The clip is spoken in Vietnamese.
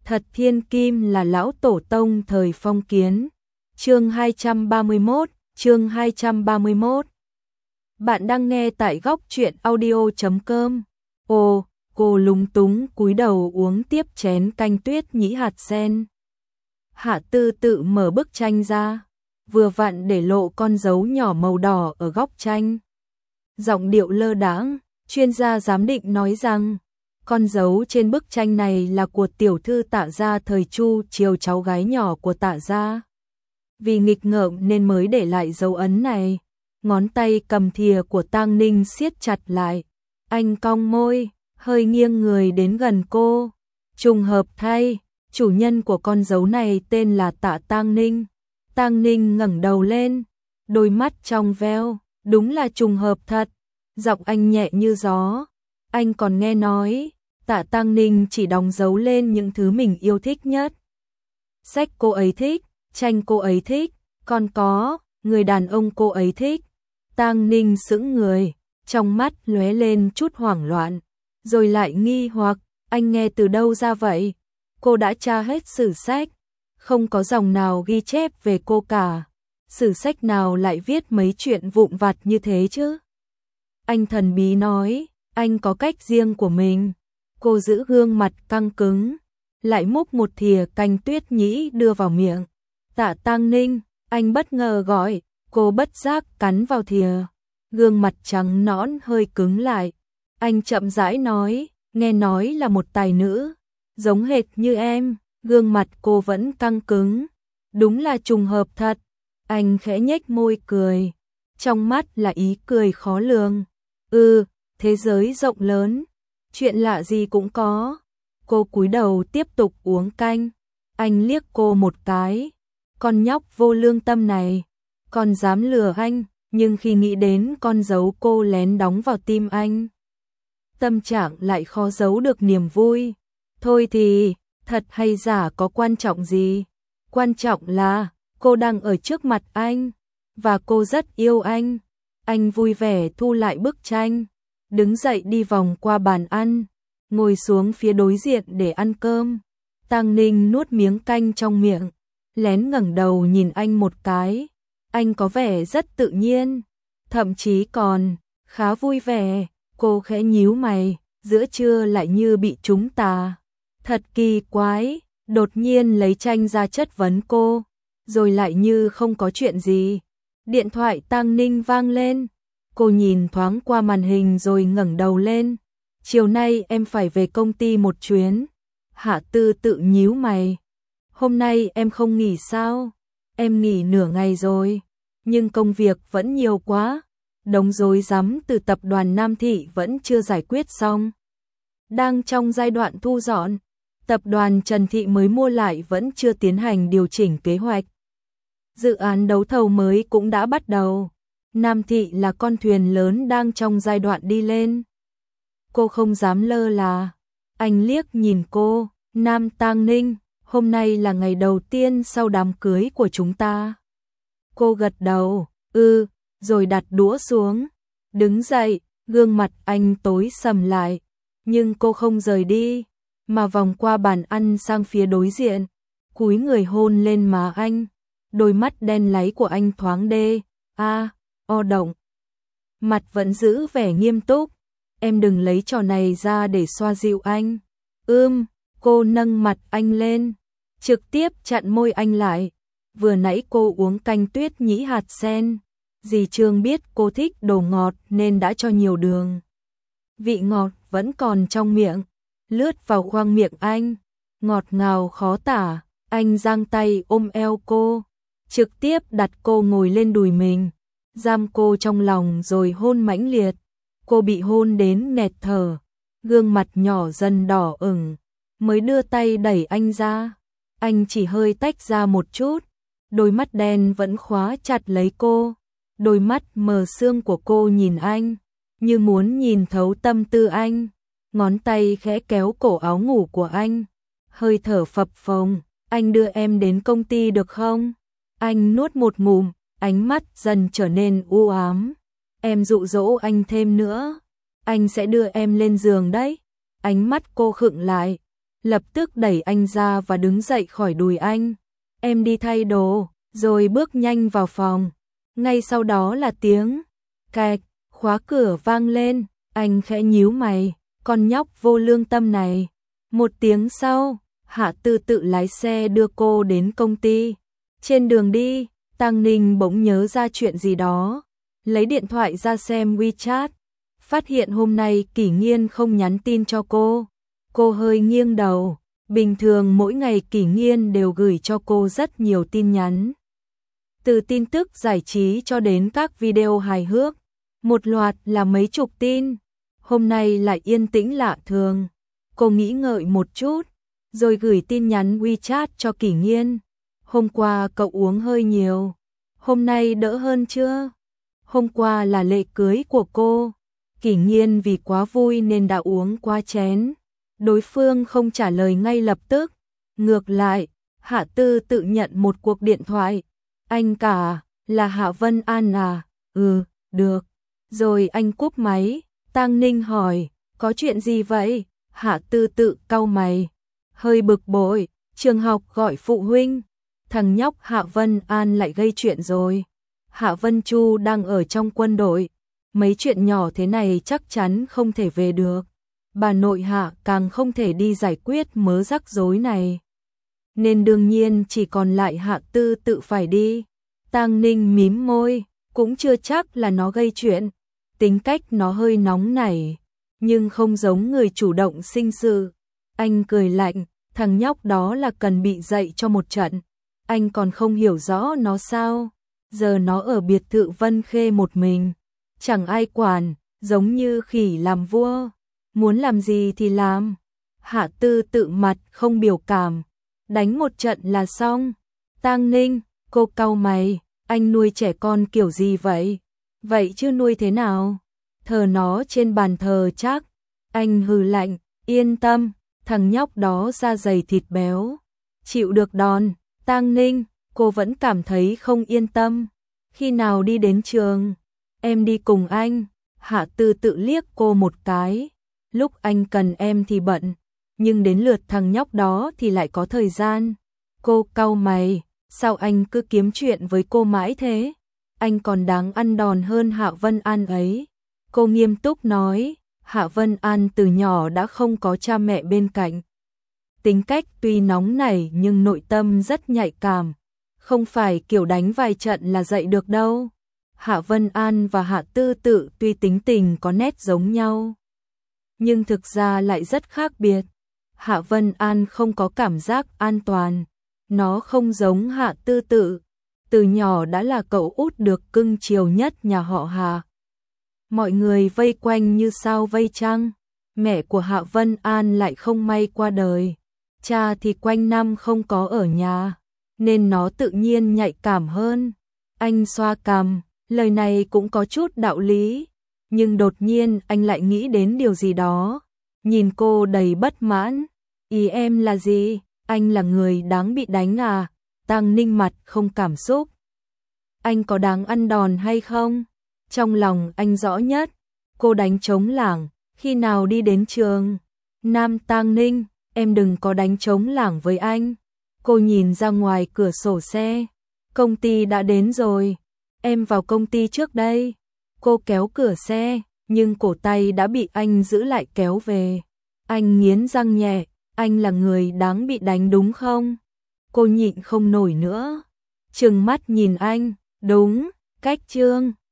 Thật thiên kim là lão tổ tông thời phong kiến. Chương 231, chương 231. Bạn đang nghe tại góc truyện audio.com. Ồ, cô lúng túng cúi đầu uống tiếp chén canh tuyết nhĩ hạt sen. Hạ Tư tự mở bức tranh ra, vừa vặn để lộ con dấu nhỏ màu đỏ ở góc tranh. Giọng điệu lơ đãng, chuyên gia giám định nói rằng con dấu trên bức tranh này là của tiểu thư Tạ gia thời Chu Triều, cháu gái nhỏ của Tạ gia. Vì nghịch ngợm nên mới để lại dấu ấn này. Ngón tay cầm thìa của Tang Ninh siết chặt lại. Anh cong môi, hơi nghiêng người đến gần cô. Trùng hợp thay, chủ nhân của con dấu này tên là Tạ Tang Ninh. Tang Ninh ngẩng đầu lên, đôi mắt trong veo, đúng là trùng hợp thật. Giọng anh nhẹ như gió. Anh còn nghe nói, Tạ Tang Ninh chỉ đóng dấu lên những thứ mình yêu thích nhất. Sách cô ấy thích, tranh cô ấy thích, còn có người đàn ông cô ấy thích. Tang Ninh sững người, trong mắt lóe lên chút hoảng loạn, rồi lại nghi hoặc, anh nghe từ đâu ra vậy? Cô đã tra hết sử sách, không có dòng nào ghi chép về cô cả. Sử sách nào lại viết mấy chuyện vụn vặt như thế chứ? Anh thần bí nói, anh có cách riêng của mình. Cô giữ gương mặt căng cứng, lại múc một thìa canh tuyết nhĩ đưa vào miệng. Tạ Tang Ninh, anh bất ngờ gọi, cô bất giác cắn vào thìa. Gương mặt trắng nõn hơi cứng lại. Anh chậm rãi nói, nghe nói là một tài nữ, giống hệt như em. Gương mặt cô vẫn căng cứng. Đúng là trùng hợp thật. Anh khẽ nhếch môi cười, trong mắt là ý cười khó lường. Thế giới rộng lớn, chuyện lạ gì cũng có. Cô cúi đầu tiếp tục uống canh. Anh liếc cô một cái. Con nhóc vô lương tâm này, còn dám lừa anh, nhưng khi nghĩ đến con dấu cô lén đóng vào tim anh, tâm trạng lại khó giấu được niềm vui. Thôi thì, thật hay giả có quan trọng gì? Quan trọng là cô đang ở trước mặt anh, và cô rất yêu anh. Anh vui vẻ thu lại bức tranh, đứng dậy đi vòng qua bàn ăn, ngồi xuống phía đối diện để ăn cơm. Tang Ninh nuốt miếng canh trong miệng, lén ngẩng đầu nhìn anh một cái. Anh có vẻ rất tự nhiên, thậm chí còn khá vui vẻ. Cô khẽ nhíu mày, giữa trưa lại như bị trúng tà. Thật kỳ quái, đột nhiên lấy tranh ra chất vấn cô, rồi lại như không có chuyện gì. Điện thoại Tang Ninh vang lên. Cô nhìn thoáng qua màn hình rồi ngẩng đầu lên. Chiều nay em phải về công ty một chuyến. Hạ Tư tự nhíu mày. Hôm nay em không nghỉ sao? Em nghỉ nửa ngày rồi, nhưng công việc vẫn nhiều quá. Đống rối rắm từ tập đoàn Nam Thị vẫn chưa giải quyết xong. Đang trong giai đoạn thu dọn. Tập đoàn Trần Thị mới mua lại vẫn chưa tiến hành điều chỉnh kế hoạch. Dự án đấu thầu mới cũng đã bắt đầu. Nam Thị là con thuyền lớn đang trong giai đoạn đi lên. Cô không dám lơ là. Anh liếc nhìn cô, Nam Tang Ninh, hôm nay là ngày đầu tiên sau đám cưới của chúng ta. Cô gật đầu, rồi đặt đũa xuống. Đứng dậy, gương mặt anh tối sầm lại. Nhưng cô không rời đi, mà vòng qua bàn ăn sang phía đối diện, cúi người hôn lên má anh. Đôi mắt đen láy của anh thoáng động. Mặt vẫn giữ vẻ nghiêm túc. Em đừng lấy trò này ra để xoa dịu anh. Cô nâng mặt anh lên, trực tiếp chặn môi anh lại. Vừa nãy cô uống canh tuyết nhĩ hạt sen. Dì Trương biết cô thích đồ ngọt nên đã cho nhiều đường. Vị ngọt vẫn còn trong miệng, lướt vào khoang miệng anh, ngọt ngào khó tả. Anh giang tay ôm eo cô, trực tiếp đặt cô ngồi lên đùi mình, giam cô trong lòng rồi hôn mãnh liệt. Cô bị hôn đến nghẹt thở, gương mặt nhỏ dần đỏ ửng, mới đưa tay đẩy anh ra. Anh chỉ hơi tách ra một chút, đôi mắt đen vẫn khóa chặt lấy cô. Đôi mắt mờ sương của cô nhìn anh, như muốn nhìn thấu tâm tư anh. Ngón tay khẽ kéo cổ áo ngủ của anh, hơi thở phập phồng. Anh đưa em đến công ty được không? Anh nuốt một ngụm, ánh mắt dần trở nên u ám. Em dụ dỗ anh thêm nữa, anh sẽ đưa em lên giường đấy. Ánh mắt cô khựng lại, lập tức đẩy anh ra và đứng dậy khỏi đùi anh. Em đi thay đồ, rồi bước nhanh vào phòng. Ngay sau đó là tiếng cạch, khóa cửa vang lên, anh khẽ nhíu mày, con nhóc vô lương tâm này. Một tiếng sau, Hạ Tư tự lái xe đưa cô đến công ty. Trên đường đi, Tăng Ninh bỗng nhớ ra chuyện gì đó, lấy điện thoại ra xem WeChat, phát hiện hôm nay Kỷ Nghiên không nhắn tin cho cô. Cô hơi nghiêng đầu, bình thường mỗi ngày Kỷ Nghiên đều gửi cho cô rất nhiều tin nhắn. Từ tin tức giải trí cho đến các video hài hước, một loạt là mấy chục tin. Hôm nay lại yên tĩnh lạ thường. Cô nghĩ ngợi một chút, rồi gửi tin nhắn WeChat cho Kỷ Nghiên. Hôm qua cậu uống hơi nhiều, hôm nay đỡ hơn chưa? Hôm qua là lễ cưới của cô. Kỷ Nghiên vì quá vui nên đã uống qua chén. Đối phương không trả lời ngay lập tức. Ngược lại, Hạ Tư tự nhận một cuộc điện thoại. Anh cả, là Hạ Vân An à? Ừ, được. Rồi anh cúp máy. Tăng Ninh hỏi, có chuyện gì vậy? Hạ Tư tự cau mày, hơi bực bội, trường học gọi phụ huynh. Thằng nhóc Hạ Vân An lại gây chuyện rồi. Hạ Vân Chu đang ở trong quân đội. Mấy chuyện nhỏ thế này chắc chắn không thể về được. Bà nội Hạ càng không thể đi giải quyết mớ rắc rối này. Nên đương nhiên chỉ còn lại Hạ Tư tự phải đi. Tăng Ninh mím môi, cũng chưa chắc là nó gây chuyện. Tính cách nó hơi nóng nảy, nhưng không giống người chủ động sinh sự. Anh cười lạnh, thằng nhóc đó là cần bị dạy cho một trận. Anh còn không hiểu rõ nó sao? Giờ nó ở biệt thự Vân Khê một mình, chẳng ai quản, giống như khỉ làm vua, muốn làm gì thì làm. Hạ Tư tự mặt không biểu cảm, đánh một trận là xong. Tăng Ninh, cô cau mày, anh nuôi trẻ con kiểu gì vậy? Vậy chứ nuôi thế nào? Thờ nó trên bàn thờ chắc. Anh hừ lạnh, yên tâm, thằng nhóc đó da dày thịt béo, chịu được đòn. Tăng Ninh, cô vẫn cảm thấy không yên tâm. Khi nào đi đến trường? Em đi cùng anh. Hạ Tư tự liếc cô một cái. Lúc anh cần em thì bận, nhưng đến lượt thằng nhóc đó thì lại có thời gian. Cô cau mày, sao anh cứ kiếm chuyện với cô mãi thế? Anh còn đáng ăn đòn hơn Hạ Vân An ấy. Cô nghiêm túc nói, Hạ Vân An từ nhỏ đã không có cha mẹ bên cạnh. Tính cách tuy nóng nảy nhưng nội tâm rất nhạy cảm, không phải kiểu đánh vài trận là dạy được đâu. Hạ Vân An và Hạ Tư tự tuy tính tình có nét giống nhau, nhưng thực ra lại rất khác biệt. Hạ Vân An không có cảm giác an toàn, nó không giống Hạ Tư tự, từ nhỏ đã là cậu út được cưng chiều nhất nhà họ Hạ. Mọi người vây quanh như sao vây trăng. Mẹ của Hạ Vân An lại không may qua đời, cha thì quanh năm không có ở nhà, nên nó tự nhiên nhạy cảm hơn. Anh xoa cằm, lời này cũng có chút đạo lý, nhưng đột nhiên anh lại nghĩ đến điều gì đó, nhìn cô đầy bất mãn. Ý em là gì? Anh là người đáng bị đánh à? Tăng Ninh mặt không cảm xúc. Anh có đáng ăn đòn hay không? Trong lòng anh rõ nhất. Cô đánh trống lảng, khi nào đi đến trường? Nam. Tăng Ninh, em đừng có đánh trống lảng với anh. Cô nhìn ra ngoài cửa sổ xe. Công ty đã đến rồi. Em vào công ty trước đây. Cô kéo cửa xe, nhưng cổ tay đã bị anh giữ lại kéo về. Anh nghiến răng nhẹ, anh là người đáng bị đánh đúng không? Cô nhịn không nổi nữa, trừng mắt nhìn anh. Đúng, cách trương.